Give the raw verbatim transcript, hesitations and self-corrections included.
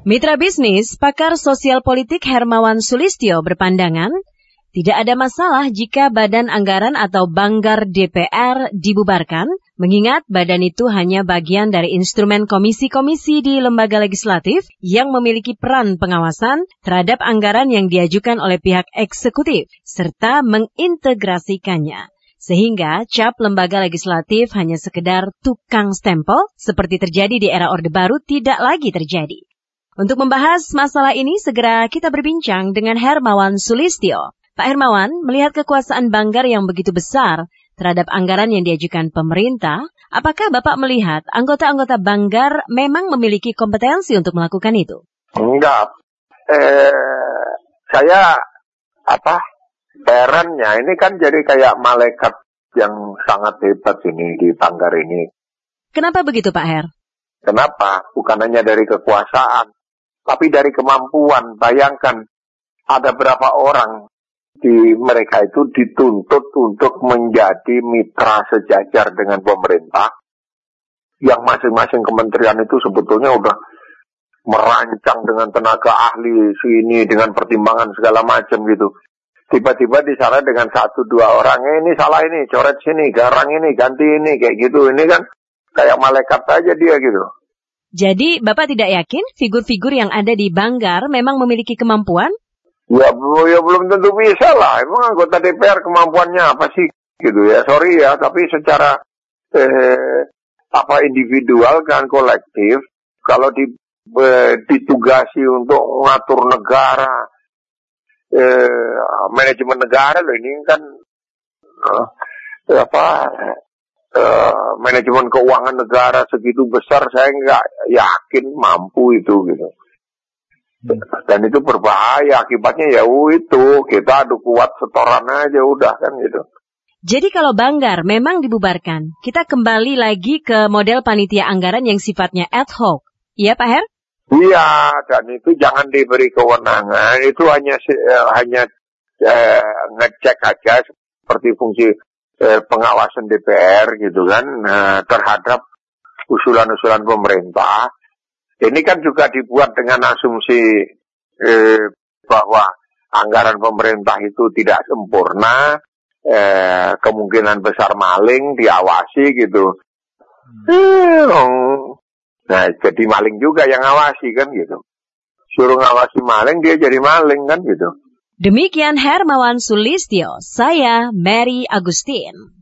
Mitra bisnis, pakar sosial politik Hermawan Sulistyo berpandangan, tidak ada masalah jika badan anggaran atau Banggar D P R dibubarkan, mengingat badan itu hanya bagian dari instrumen komisi-komisi di lembaga legislatif yang memiliki peran pengawasan terhadap anggaran yang diajukan oleh pihak eksekutif, serta mengintegrasikannya. Sehingga cap lembaga legislatif hanya sekedar tukang stempel, seperti terjadi di era Orde Baru tidak lagi terjadi. Untuk membahas masalah ini, segera kita berbincang dengan Hermawan Sulistyo. Pak Hermawan, melihat kekuasaan Banggar yang begitu besar terhadap anggaran yang diajukan pemerintah, apakah Bapak melihat anggota-anggota Banggar memang memiliki kompetensi untuk melakukan itu? Enggak. Eh, saya apa? Herannya ini kan jadi kayak malaikat yang sangat hebat ini di Banggar ini. Kenapa begitu, Pak Her? Kenapa? Bukan hanya dari kekuasaan, tapi dari kemampuan. Bayangkan ada berapa orang di mereka itu dituntut untuk menjadi mitra sejajar dengan pemerintah, yang masing-masing kementerian itu sebetulnya udah merancang dengan tenaga ahli sini dengan pertimbangan segala macam gitu. Tiba-tiba di sana dengan satu dua orang, eh, ini salah ini, coret sini, garang ini, ganti ini, kayak gitu. Ini kan kayak malaikat aja dia gitu. Jadi Bapak tidak yakin figur-figur yang ada di Banggar memang memiliki kemampuan? Ya, ya belum tentu bisa lah. Emang anggota D P R kemampuannya apa sih? Gitu ya, sorry ya. Tapi secara eh, apa individual kan kolektif, kalau di, eh, ditugasi untuk mengatur negara, eh, manajemen negara loh ini kan eh, apa? Uh, manajemen keuangan negara segitu besar, saya nggak yakin mampu itu gitu. Dan itu berbahaya, akibatnya ya uh, itu kita adu kuat setoran aja udah kan gitu. Jadi kalau Banggar memang dibubarkan, kita kembali lagi ke model panitia anggaran yang sifatnya ad hoc, iya Pak Her? Iya, dan itu jangan diberi kewenangan, itu hanya uh, hanya uh, ngecek aja seperti fungsi pengawasan D P R gitu kan eh, terhadap usulan-usulan pemerintah. Ini kan juga dibuat dengan asumsi eh, bahwa anggaran pemerintah itu tidak sempurna, eh, kemungkinan besar maling diawasi gitu. Hmm. Nah, jadi maling juga yang ngawasi kan gitu. Suruh ngawasi maling, dia jadi maling kan gitu. Demikian Hermawan Sulistyo, saya Mary Agustin.